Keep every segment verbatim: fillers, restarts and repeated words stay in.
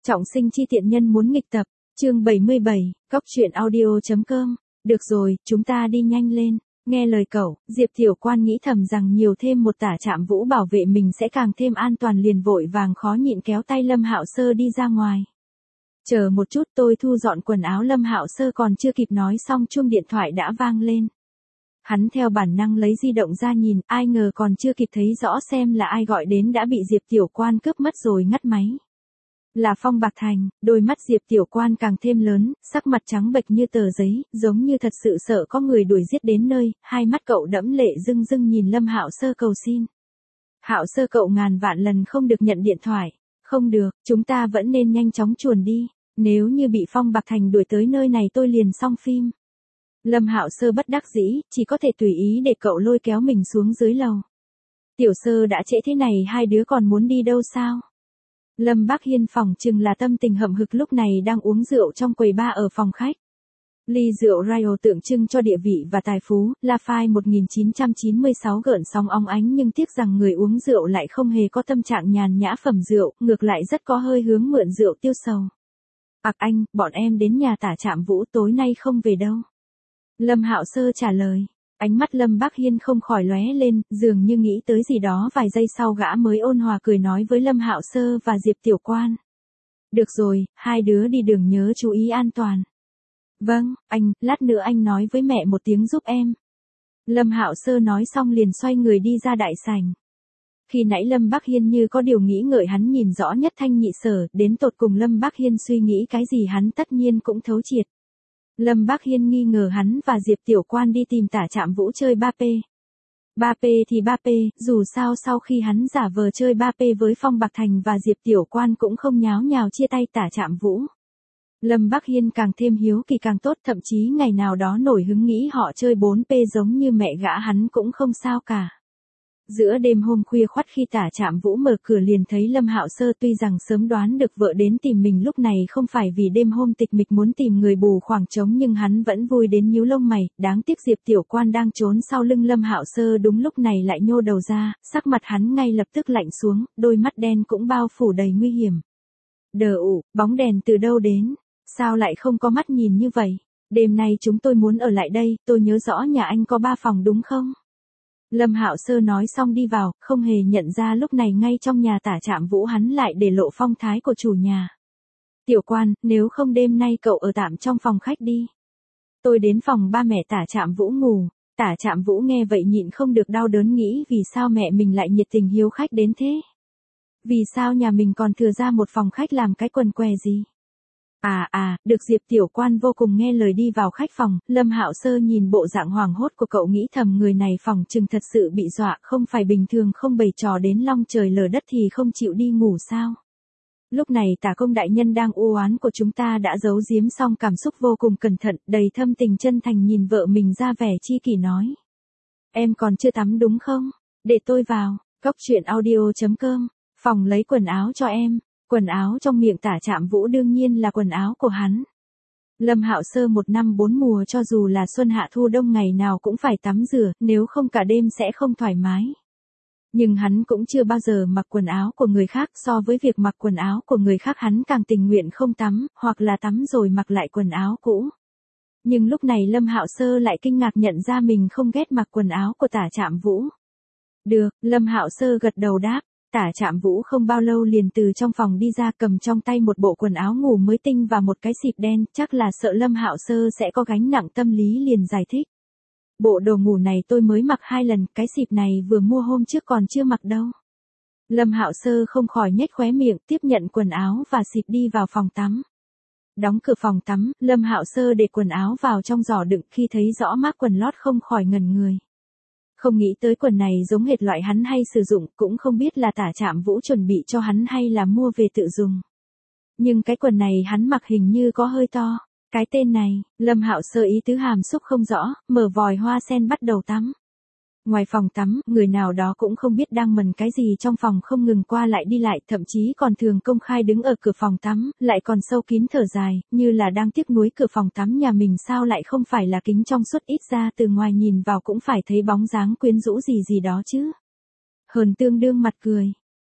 Trọng sinh chi tiện nhân muốn nghịch tập, chương bảy mươi bảy, cóc truyện audio.com. Được rồi, chúng ta đi nhanh lên. Nghe lời cậu, Diệp Tiểu Quan nghĩ thầm rằng nhiều thêm một tả Trạm Vũ bảo vệ mình sẽ càng thêm an toàn, liền vội vàng khó nhịn kéo tay Lâm Hạo Sơ đi ra ngoài. Chờ một chút, tôi thu dọn quần áo. Lâm Hạo Sơ còn chưa kịp nói xong chuông điện thoại đã vang lên. Hắn theo bản năng lấy di động ra nhìn, ai ngờ còn chưa kịp thấy rõ xem là ai gọi đến đã bị Diệp Tiểu Quan cướp mất rồi ngắt máy. Là Phong Bạc Thành. Đôi mắt Diệp Tiểu Quan càng thêm lớn, sắc mặt trắng bệch như tờ giấy, giống như thật sự sợ có người đuổi giết đến nơi, hai mắt cậu đẫm lệ rưng rưng nhìn Lâm Hạo Sơ cầu xin. Hạo Sơ, cậu ngàn vạn lần không được nhận điện thoại. Không được, chúng ta vẫn nên nhanh chóng chuồn đi. Nếu như bị Phong Bạc Thành đuổi tới nơi này tôi liền xong phim. Lâm Hạo Sơ bất đắc dĩ, chỉ có thể tùy ý để cậu lôi kéo mình xuống dưới lầu. Tiểu Sơ, đã trễ thế này hai đứa còn muốn đi đâu sao? Lâm Bác Hiên phỏng chừng là tâm tình hậm hực lúc này đang uống rượu trong quầy bar ở phòng khách. Ly rượu Royal tượng trưng cho địa vị và tài phú, Lafite một nghìn chín trăm chín mươi sáu gợn sóng óng ánh, nhưng tiếc rằng người uống rượu lại không hề có tâm trạng nhàn nhã phẩm rượu, ngược lại rất có hơi hướng mượn rượu tiêu sầu. Ặc anh, bọn em đến nhà tả Trạm Vũ tối nay không về đâu. Lâm Hạo Sơ trả lời. Ánh mắt Lâm Bác Hiên không khỏi lóe lên, dường như nghĩ tới gì đó, vài giây sau gã mới ôn hòa cười nói với Lâm Hạo Sơ và Diệp Tiểu Quan. Được rồi, hai đứa đi đường nhớ chú ý an toàn. Vâng, anh, lát nữa anh nói với mẹ một tiếng giúp em. Lâm Hạo Sơ nói xong liền xoay người đi ra đại sảnh. Khi nãy Lâm Bác Hiên như có điều nghĩ ngợi, hắn nhìn rõ nhất thanh nhị sở, đến tột cùng Lâm Bác Hiên suy nghĩ cái gì hắn tất nhiên cũng thấu triệt. Lâm Bác Hiên nghi ngờ hắn và Diệp Tiểu Quan đi tìm tả Trạm Vũ chơi ba pê. ba pê thì ba pê, dù sao sau khi hắn giả vờ chơi ba pê với Phong Bạc Thành và Diệp Tiểu Quan cũng không nháo nhào chia tay tả Trạm Vũ. Lâm Bác Hiên càng thêm hiếu kỳ càng tốt, thậm chí ngày nào đó nổi hứng nghĩ họ chơi bốn pê giống như mẹ gã hắn cũng không sao cả. Giữa đêm hôm khuya khoắt khi tả Trạm Vũ mở cửa liền thấy Lâm Hạo Sơ, tuy rằng sớm đoán được vợ đến tìm mình lúc này không phải vì đêm hôm tịch mịch muốn tìm người bù khoảng trống, nhưng hắn vẫn vui đến nhíu lông mày, đáng tiếc Diệp Tiểu Quan đang trốn sau lưng Lâm Hạo Sơ đúng lúc này lại nhô đầu ra, sắc mặt hắn ngay lập tức lạnh xuống, đôi mắt đen cũng bao phủ đầy nguy hiểm. Đờ ụ, bóng đèn từ đâu đến? Sao lại không có mắt nhìn như vậy? Đêm nay chúng tôi muốn ở lại đây, tôi nhớ rõ nhà anh có ba phòng đúng không? Lâm Hạo Sơ nói xong đi vào, không hề nhận ra lúc này ngay trong nhà tả Trạm Vũ hắn lại để lộ phong thái của chủ nhà. Tiểu Quan, nếu không đêm nay cậu ở tạm trong phòng khách đi. Tôi đến phòng ba mẹ tả Trạm Vũ ngủ. Tả Trạm Vũ nghe vậy nhịn không được đau đớn, nghĩ vì sao mẹ mình lại nhiệt tình hiếu khách đến thế. Vì sao nhà mình còn thừa ra một phòng khách làm cái quần què gì. À à, được. Diệp Tiểu Quan vô cùng nghe lời đi vào khách phòng. Lâm Hạo Sơ nhìn bộ dạng hoảng hốt của cậu nghĩ thầm người này phòng chừng thật sự bị dọa, không phải bình thường không bày trò đến long trời lở đất thì không chịu đi ngủ sao. Lúc này tả công đại nhân đang u oán của chúng ta đã giấu giếm xong cảm xúc, vô cùng cẩn thận, đầy thâm tình chân thành nhìn vợ mình ra vẻ chi kỷ nói. Em còn chưa tắm đúng không? Để tôi vào. Cóc truyện audio.com. Phòng lấy quần áo cho em. Quần áo trong miệng tả Trạm Vũ đương nhiên là quần áo của hắn. Lâm Hạo Sơ một năm bốn mùa cho dù là xuân hạ thu đông ngày nào cũng phải tắm rửa, nếu không cả đêm sẽ không thoải mái. Nhưng hắn cũng chưa bao giờ mặc quần áo của người khác, so với việc mặc quần áo của người khác hắn càng tình nguyện không tắm, hoặc là tắm rồi mặc lại quần áo cũ. Nhưng lúc này Lâm Hạo Sơ lại kinh ngạc nhận ra mình không ghét mặc quần áo của tả Trạm Vũ. Được, Lâm Hạo Sơ gật đầu đáp. Tả Trạm Vũ không bao lâu liền từ trong phòng đi ra, cầm trong tay một bộ quần áo ngủ mới tinh và một cái xịp đen, chắc là sợ Lâm Hạo Sơ sẽ có gánh nặng tâm lý liền giải thích. Bộ đồ ngủ này tôi mới mặc hai lần, cái xịp này vừa mua hôm trước còn chưa mặc đâu. Lâm Hạo Sơ không khỏi nhếch khóe miệng, tiếp nhận quần áo và xịp đi vào phòng tắm. Đóng cửa phòng tắm, Lâm Hạo Sơ để quần áo vào trong giỏ đựng, khi thấy rõ mác quần lót không khỏi ngẩn người. Không nghĩ tới quần này giống hệt loại hắn hay sử dụng, cũng không biết là tả Trạm Vũ chuẩn bị cho hắn hay là mua về tự dùng. Nhưng cái quần này hắn mặc hình như có hơi to. Cái tên này, Lâm Hạo Sơ ý tứ hàm xúc không rõ, mở vòi hoa sen bắt đầu tắm. Ngoài phòng tắm, người nào đó cũng không biết đang mần cái gì trong phòng không ngừng qua lại đi lại, thậm chí còn thường công khai đứng ở cửa phòng tắm, lại còn sâu kín thở dài, như là đang tiếc nuối cửa phòng tắm nhà mình sao lại không phải là kính trong suốt, ít ra từ ngoài nhìn vào cũng phải thấy bóng dáng quyến rũ gì gì đó chứ. Hờn tương đương mặt cười.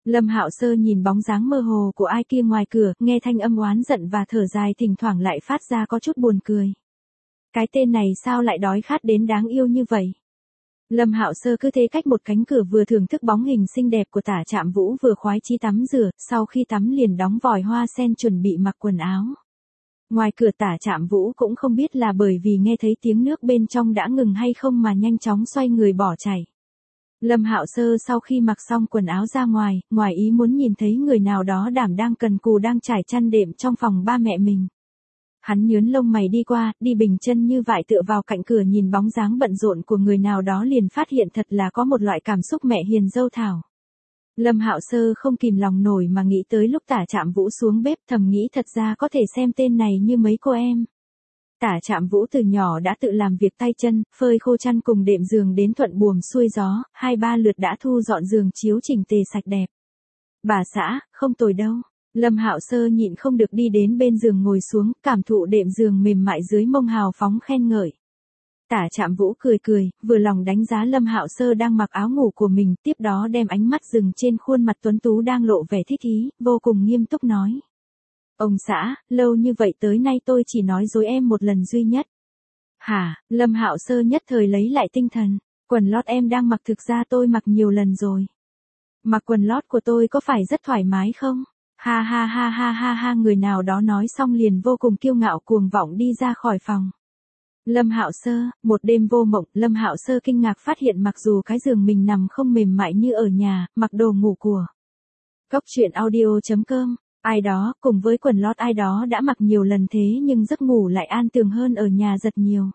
Lâm Hạo Sơ nhìn bóng dáng mơ hồ của ai kia ngoài cửa, nghe thanh âm oán giận và thở dài thỉnh thoảng lại phát ra có chút buồn cười. Cái tên này sao lại đói khát đến đáng yêu như vậy? Lâm Hạo Sơ cứ thế cách một cánh cửa vừa thưởng thức bóng hình xinh đẹp của Tả Trạm Vũ vừa khoái chí tắm rửa, sau khi tắm liền đóng vòi hoa sen chuẩn bị mặc quần áo. Ngoài cửa Tả Trạm Vũ cũng không biết là bởi vì nghe thấy tiếng nước bên trong đã ngừng hay không mà nhanh chóng xoay người bỏ chạy. Lâm Hạo Sơ sau khi mặc xong quần áo ra ngoài, ngoài ý muốn nhìn thấy người nào đó đảm đang cần cù đang trải chăn đệm trong phòng ba mẹ mình. Hắn nhớn lông mày đi qua, đi bình chân như vại tựa vào cạnh cửa nhìn bóng dáng bận rộn của người nào đó liền phát hiện thật là có một loại cảm xúc mẹ hiền dâu thảo. Lâm Hạo Sơ không kìm lòng nổi mà nghĩ tới lúc Tả Trạm Vũ xuống bếp thầm nghĩ thật ra có thể xem tên này như mấy cô em. Tả Trạm Vũ từ nhỏ đã tự làm việc tay chân, phơi khô chăn cùng đệm giường đến thuận buồm xuôi gió, hai ba lượt đã thu dọn giường chiếu chỉnh tề sạch đẹp. Bà xã, không tồi đâu. Lâm Hạo Sơ nhịn không được đi đến bên giường ngồi xuống, cảm thụ đệm giường mềm mại dưới mông hào phóng khen ngợi. Tả Trạm Vũ cười cười, vừa lòng đánh giá Lâm Hạo Sơ đang mặc áo ngủ của mình, tiếp đó đem ánh mắt dừng trên khuôn mặt tuấn tú đang lộ vẻ thích ý, vô cùng nghiêm túc nói. Ông xã, lâu như vậy tới nay tôi chỉ nói dối em một lần duy nhất. Hả, Lâm Hạo Sơ nhất thời lấy lại tinh thần, quần lót em đang mặc thực ra tôi mặc nhiều lần rồi. Mặc quần lót của tôi có phải rất thoải mái không? Ha ha ha ha ha ha, người nào đó nói xong liền vô cùng kiêu ngạo cuồng vọng đi ra khỏi phòng. Lâm Hạo Sơ, một đêm vô mộng, Lâm Hạo Sơ kinh ngạc phát hiện mặc dù cái giường mình nằm không mềm mại như ở nhà, mặc đồ ngủ của Cốc truyện audio chấm com, ai đó, cùng với quần lót ai đó đã mặc nhiều lần thế nhưng giấc ngủ lại an tường hơn ở nhà rất nhiều.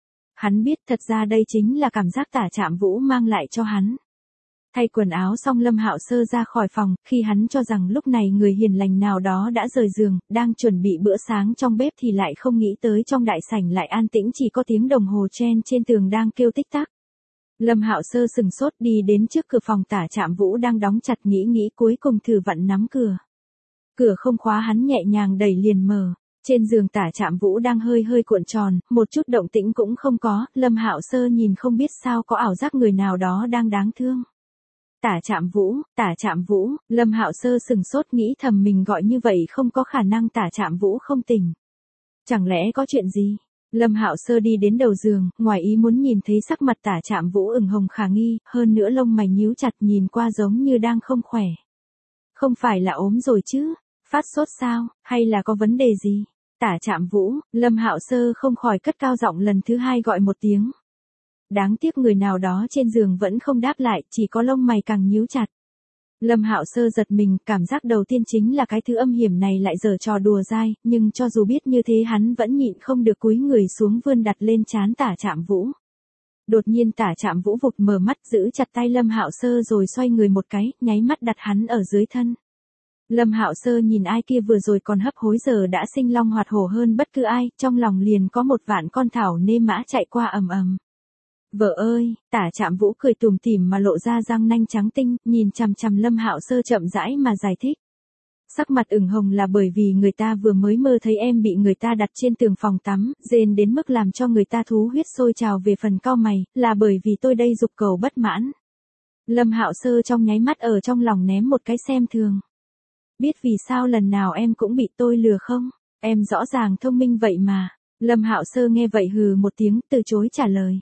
Hắn biết thật ra đây chính là cảm giác Tả Trạm Vũ mang lại cho hắn. Thay quần áo xong Lâm Hạo Sơ ra khỏi phòng, khi hắn cho rằng lúc này người hiền lành nào đó đã rời giường, đang chuẩn bị bữa sáng trong bếp thì lại không nghĩ tới trong đại sảnh lại an tĩnh chỉ có tiếng đồng hồ chen trên tường đang kêu tích tắc. Lâm Hạo Sơ sừng sốt đi đến trước cửa phòng Tả Trạm Vũ đang đóng chặt nghĩ nghĩ cuối cùng thử vặn nắm cửa. Cửa không khóa hắn nhẹ nhàng đẩy liền mở. Trên giường Tả Trạm Vũ đang hơi hơi cuộn tròn, một chút động tĩnh cũng không có, Lâm Hạo Sơ nhìn không biết sao có ảo giác người nào đó đang đáng thương. Tả Trạm Vũ, Tả Trạm Vũ, Lâm Hạo Sơ sừng sốt nghĩ thầm mình gọi như vậy không có khả năng Tả Trạm Vũ không tỉnh. Chẳng lẽ có chuyện gì? Lâm Hạo Sơ đi đến đầu giường, ngoài ý muốn nhìn thấy sắc mặt Tả Trạm Vũ ửng hồng khả nghi, hơn nữa lông mày nhíu chặt nhìn qua giống như đang không khỏe. Không phải là ốm rồi chứ? Phát sốt sao, hay là có vấn đề gì? Tả Trạm Vũ, Lâm Hạo Sơ không khỏi cất cao giọng lần thứ hai gọi một tiếng. Đáng tiếc người nào đó trên giường vẫn không đáp lại, chỉ có lông mày càng nhíu chặt. Lâm Hạo Sơ giật mình, cảm giác đầu tiên chính là cái thứ âm hiểm này lại giở trò đùa dai, nhưng cho dù biết như thế hắn vẫn nhịn không được cúi người xuống vươn đặt lên trán Tả Trạm Vũ. Đột nhiên Tả Trạm Vũ vụt mở mắt giữ chặt tay Lâm Hạo Sơ rồi xoay người một cái, nháy mắt đặt hắn ở dưới thân. Lâm Hạo Sơ nhìn ai kia vừa rồi còn hấp hối giờ đã sinh long hoạt hổ hơn bất cứ ai, trong lòng liền có một vạn con thảo nê mã chạy qua ầm ầm. Vợ ơi, Tả Trạm Vũ cười tủm tỉm mà lộ ra răng nanh trắng tinh, nhìn chằm chằm Lâm Hạo Sơ chậm rãi mà giải thích. Sắc mặt ửng hồng là bởi vì người ta vừa mới mơ thấy em bị người ta đặt trên tường phòng tắm, rên đến mức làm cho người ta thú huyết sôi trào về phần cau mày, là bởi vì tôi đây dục cầu bất mãn. Lâm Hạo Sơ trong nháy mắt ở trong lòng ném một cái xem thường. Biết vì sao lần nào em cũng bị tôi lừa không? Em rõ ràng thông minh vậy mà. Lâm Hạo Sơ nghe vậy hừ một tiếng từ chối trả lời.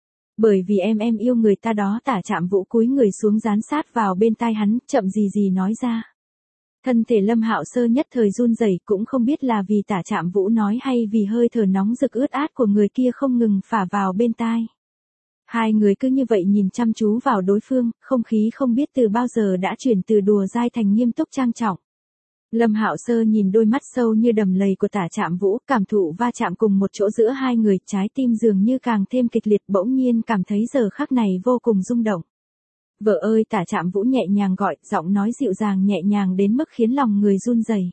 Bởi vì em em yêu người ta đó. Tả Trạm Vũ cúi người xuống dán sát vào bên tai hắn, chậm gì gì nói ra. Thân thể Lâm Hạo Sơ nhất thời run rẩy, cũng không biết là vì Tả Trạm Vũ nói hay vì hơi thở nóng rực ướt át của người kia không ngừng phả vào bên tai. Hai người cứ như vậy nhìn chăm chú vào đối phương, không khí không biết từ bao giờ đã chuyển từ đùa dai thành nghiêm túc trang trọng. Lâm Hạo Sơ nhìn đôi mắt sâu như đầm lầy của Tả Trạm Vũ, cảm thụ va chạm cùng một chỗ giữa hai người, trái tim dường như càng thêm kịch liệt, bỗng nhiên cảm thấy giờ khắc này vô cùng rung động. Vợ ơi, Tả Trạm Vũ nhẹ nhàng gọi, giọng nói dịu dàng nhẹ nhàng đến mức khiến lòng người run rẩy.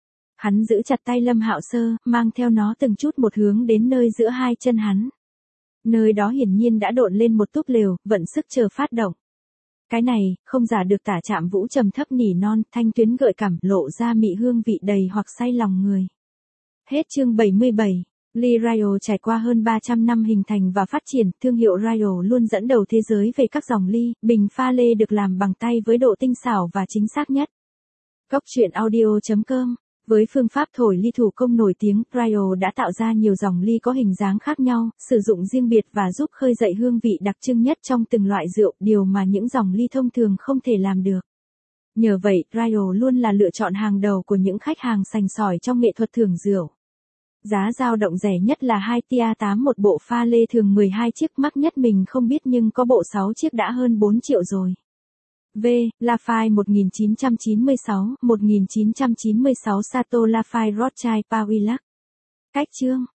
Hắn giữ chặt tay Lâm Hạo Sơ, mang theo nó từng chút một hướng đến nơi giữa hai chân hắn. Nơi đó hiển nhiên đã độn lên một túp lều, vận sức chờ phát động. Cái này, không giả được. Tả Trạm Vũ trầm thấp nỉ non, thanh tuyến gợi cảm, lộ ra mị hương vị đầy hoặc say lòng người. Hết chương bảy mươi bảy. Lee Royal trải qua hơn ba trăm năm hình thành và phát triển, thương hiệu Royal luôn dẫn đầu thế giới về các dòng ly, bình pha lê được làm bằng tay với độ tinh xảo và chính xác nhất. Cóc truyện audio chấm com. Với phương pháp thổi ly thủ công nổi tiếng, Royal đã tạo ra nhiều dòng ly có hình dáng khác nhau, sử dụng riêng biệt và giúp khơi dậy hương vị đặc trưng nhất trong từng loại rượu, điều mà những dòng ly thông thường không thể làm được. Nhờ vậy, Royal luôn là lựa chọn hàng đầu của những khách hàng sành sỏi trong nghệ thuật thưởng rượu. Giá dao động rẻ nhất là hai tia tám, một bộ pha lê thường mười hai chiếc, mắc nhất mình không biết nhưng có bộ sáu chiếc đã hơn bốn triệu rồi. V. Lafite một nghìn chín trăm chín mươi sáu, một nghìn chín trăm chín mươi sáu Chateau Lafite Rothschild Pauillac. Cách chương